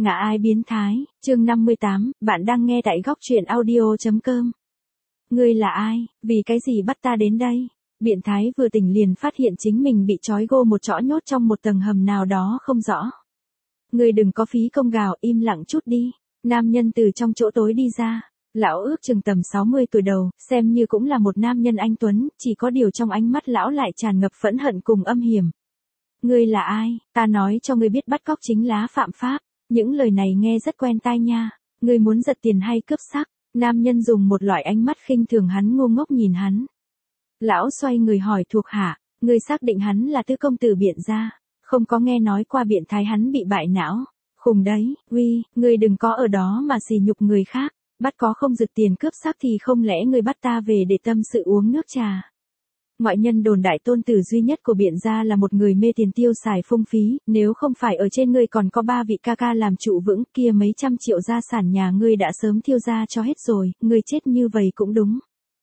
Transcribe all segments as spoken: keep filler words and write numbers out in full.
Ngã ai biến thái, chương năm mươi tám, bạn đang nghe tại góc truyện audio.com. Ngươi là ai, vì cái gì bắt ta đến đây? Biện thái vừa tỉnh liền phát hiện chính mình bị trói gô một chõ nhốt trong một tầng hầm nào đó không rõ. Ngươi đừng có phí công gào, im lặng chút đi. Nam nhân từ trong chỗ tối đi ra. Lão ước chừng tầm sáu mươi tuổi đầu, xem như cũng là một nam nhân anh tuấn, chỉ có điều trong ánh mắt lão lại tràn ngập phẫn hận cùng âm hiểm. Ngươi là ai? Ta nói cho ngươi biết bắt cóc chính là phạm pháp. Những lời này nghe rất quen tai nha. Ngươi muốn giật tiền hay cướp sắc? Nam nhân dùng một loại ánh mắt khinh thường hắn ngu ngốc nhìn hắn. Lão xoay người hỏi thuộc hạ, ngươi xác định hắn là tứ công tử Biện gia? Không có nghe nói qua Biện thái hắn bị bại não. Khùng đấy, uy, ngươi đừng có ở đó mà sỉ nhục người khác. Bắt có không giật tiền cướp sắc thì không lẽ ngươi bắt ta về để tâm sự uống nước trà? Ngoại nhân đồn đại tôn tử duy nhất của Biện gia là một người mê tiền tiêu xài phung phí, nếu không phải ở trên ngươi còn có ba vị ca ca làm trụ vững, kia mấy trăm triệu gia sản nhà ngươi đã sớm thiêu ra cho hết rồi, ngươi chết như vậy cũng đúng.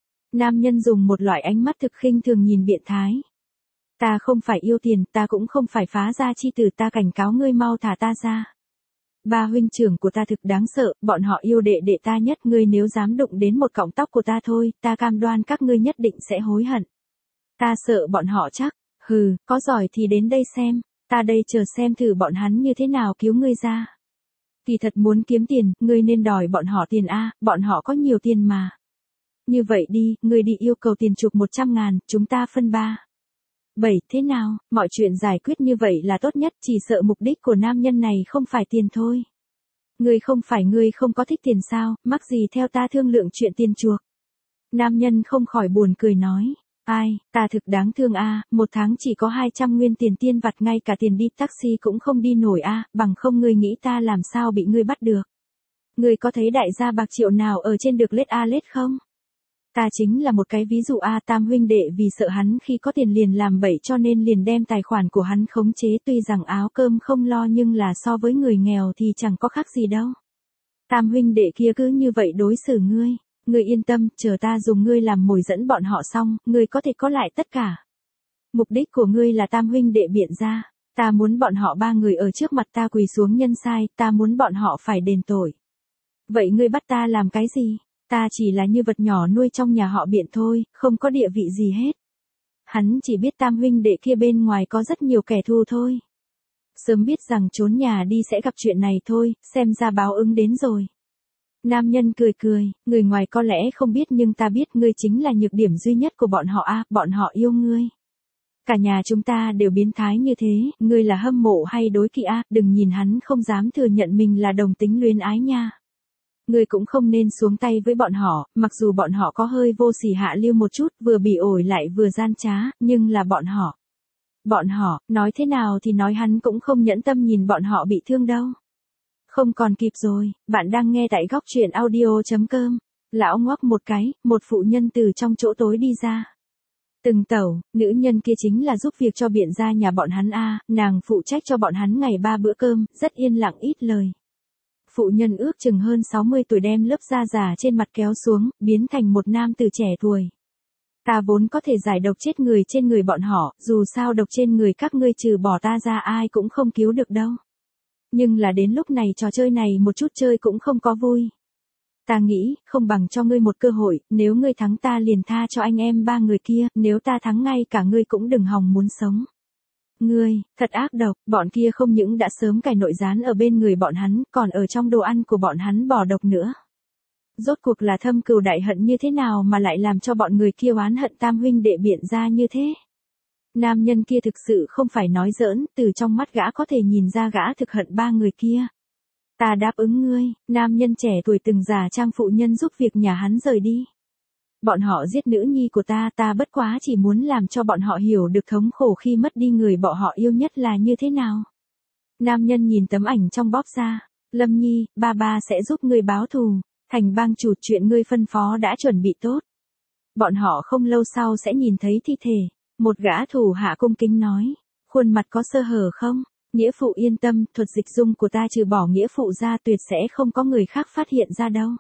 Nam nhân dùng một loại ánh mắt thực khinh thường nhìn Biện thái. Ta không phải yêu tiền, ta cũng không phải phá gia chi tử, ta cảnh cáo ngươi mau thả ta ra. Ba huynh trưởng của ta thực đáng sợ, bọn họ yêu đệ đệ ta nhất, ngươi nếu dám đụng đến một cọng tóc của ta thôi, ta cam đoan các ngươi nhất định sẽ hối hận. Ta sợ bọn họ chắc, hừ, có giỏi thì đến đây xem, ta đây chờ xem thử bọn hắn như thế nào cứu ngươi ra. Kỳ thật muốn kiếm tiền, ngươi nên đòi bọn họ tiền a, bọn họ có nhiều tiền mà. Như vậy đi, ngươi đi yêu cầu tiền chuộc một trăm ngàn, chúng ta phân ba. Bảy, thế nào, mọi chuyện giải quyết như vậy là tốt nhất, chỉ sợ mục đích của nam nhân này không phải tiền thôi. Ngươi không phải ngươi không có thích tiền sao, mắc gì theo ta thương lượng chuyện tiền chuộc. Nam nhân không khỏi buồn cười nói. Ai, ta thực đáng thương a, à, một tháng chỉ có hai trăm nguyên tiền tiên vặt, ngay cả tiền đi taxi cũng không đi nổi a, à, bằng không ngươi nghĩ ta làm sao bị ngươi bắt được. Ngươi có thấy đại gia bạc triệu nào ở trên được lết a lết không? Ta chính là một cái ví dụ a, tam huynh đệ vì sợ hắn khi có tiền liền làm bậy cho nên liền đem tài khoản của hắn khống chế, tuy rằng áo cơm không lo nhưng là so với người nghèo thì chẳng có khác gì đâu. Tam huynh đệ kia cứ như vậy đối xử ngươi. Ngươi yên tâm, chờ ta dùng ngươi làm mồi dẫn bọn họ xong, ngươi có thể có lại tất cả. Mục đích của ngươi là tam huynh đệ Biện gia, ta muốn bọn họ ba người ở trước mặt ta quỳ xuống nhân sai, ta muốn bọn họ phải đền tội. Vậy ngươi bắt ta làm cái gì? Ta chỉ là như vật nhỏ nuôi trong nhà họ Biện thôi, không có địa vị gì hết. Hắn chỉ biết tam huynh đệ kia bên ngoài có rất nhiều kẻ thù thôi. Sớm biết rằng trốn nhà đi sẽ gặp chuyện này thôi, xem ra báo ứng đến rồi. Nam nhân cười cười, người ngoài có lẽ không biết nhưng ta biết ngươi chính là nhược điểm duy nhất của bọn họ a, à, bọn họ yêu ngươi. Cả nhà chúng ta đều biến thái như thế, ngươi là hâm mộ hay đối kỵ a, à, đừng nhìn hắn không dám thừa nhận mình là đồng tính luyến ái nha. Ngươi cũng không nên xuống tay với bọn họ, mặc dù bọn họ có hơi vô sỉ hạ lưu một chút, vừa bị ổi lại vừa gian trá, nhưng là bọn họ. Bọn họ, nói thế nào thì nói hắn cũng không nhẫn tâm nhìn bọn họ bị thương đâu. Không còn kịp rồi, bạn đang nghe tại góc truyện audio.com. Lão ngoắc một cái, một phụ nhân từ trong chỗ tối đi ra. Từng tẩu, nữ nhân kia chính là giúp việc cho Biện gia nhà bọn hắn a, nàng phụ trách cho bọn hắn ngày ba bữa cơm, rất yên lặng ít lời. Phụ nhân ước chừng hơn sáu mươi tuổi đem lớp da già trên mặt kéo xuống, biến thành một nam tử trẻ tuổi. Ta vốn có thể giải độc chết người trên người bọn họ, dù sao độc trên người các ngươi trừ bỏ ta ra ai cũng không cứu được đâu. Nhưng là đến lúc này trò chơi này một chút chơi cũng không có vui. Ta nghĩ, không bằng cho ngươi một cơ hội, nếu ngươi thắng ta liền tha cho anh em ba người kia, nếu ta thắng ngay cả ngươi cũng đừng hòng muốn sống. Ngươi, thật ác độc, bọn kia không những đã sớm cài nội gián ở bên người bọn hắn, còn ở trong đồ ăn của bọn hắn bỏ độc nữa. Rốt cuộc là thâm cừu đại hận như thế nào mà lại làm cho bọn người kia oán hận tam huynh đệ Biện gia như thế? Nam nhân kia thực sự không phải nói giỡn, từ trong mắt gã có thể nhìn ra gã thực hận ba người kia. Ta đáp ứng ngươi, nam nhân trẻ tuổi từng giả trang phụ nhân giúp việc nhà hắn rời đi. Bọn họ giết nữ nhi của ta, ta bất quá chỉ muốn làm cho bọn họ hiểu được thống khổ khi mất đi người bọn họ yêu nhất là như thế nào. Nam nhân nhìn tấm ảnh trong bóp ra, Lâm Nhi, ba ba sẽ giúp ngươi báo thù, thành bang chủ chuyện ngươi phân phó đã chuẩn bị tốt. Bọn họ không lâu sau sẽ nhìn thấy thi thể. Một gã thủ hạ cung kính nói, khuôn mặt có sơ hở không? Nghĩa phụ yên tâm, thuật dịch dung của ta trừ bỏ nghĩa phụ ra tuyệt sẽ không có người khác phát hiện ra đâu.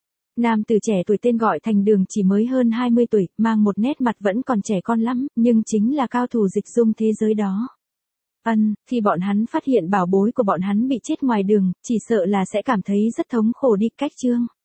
Nam tử trẻ tuổi tên gọi Thành Đường chỉ mới hơn hai mươi tuổi, mang một nét mặt vẫn còn trẻ con lắm, nhưng chính là cao thủ dịch dung thế giới đó. Ân, khi bọn hắn phát hiện bảo bối của bọn hắn bị chết ngoài đường, chỉ sợ là sẽ cảm thấy rất thống khổ đi. Cách chương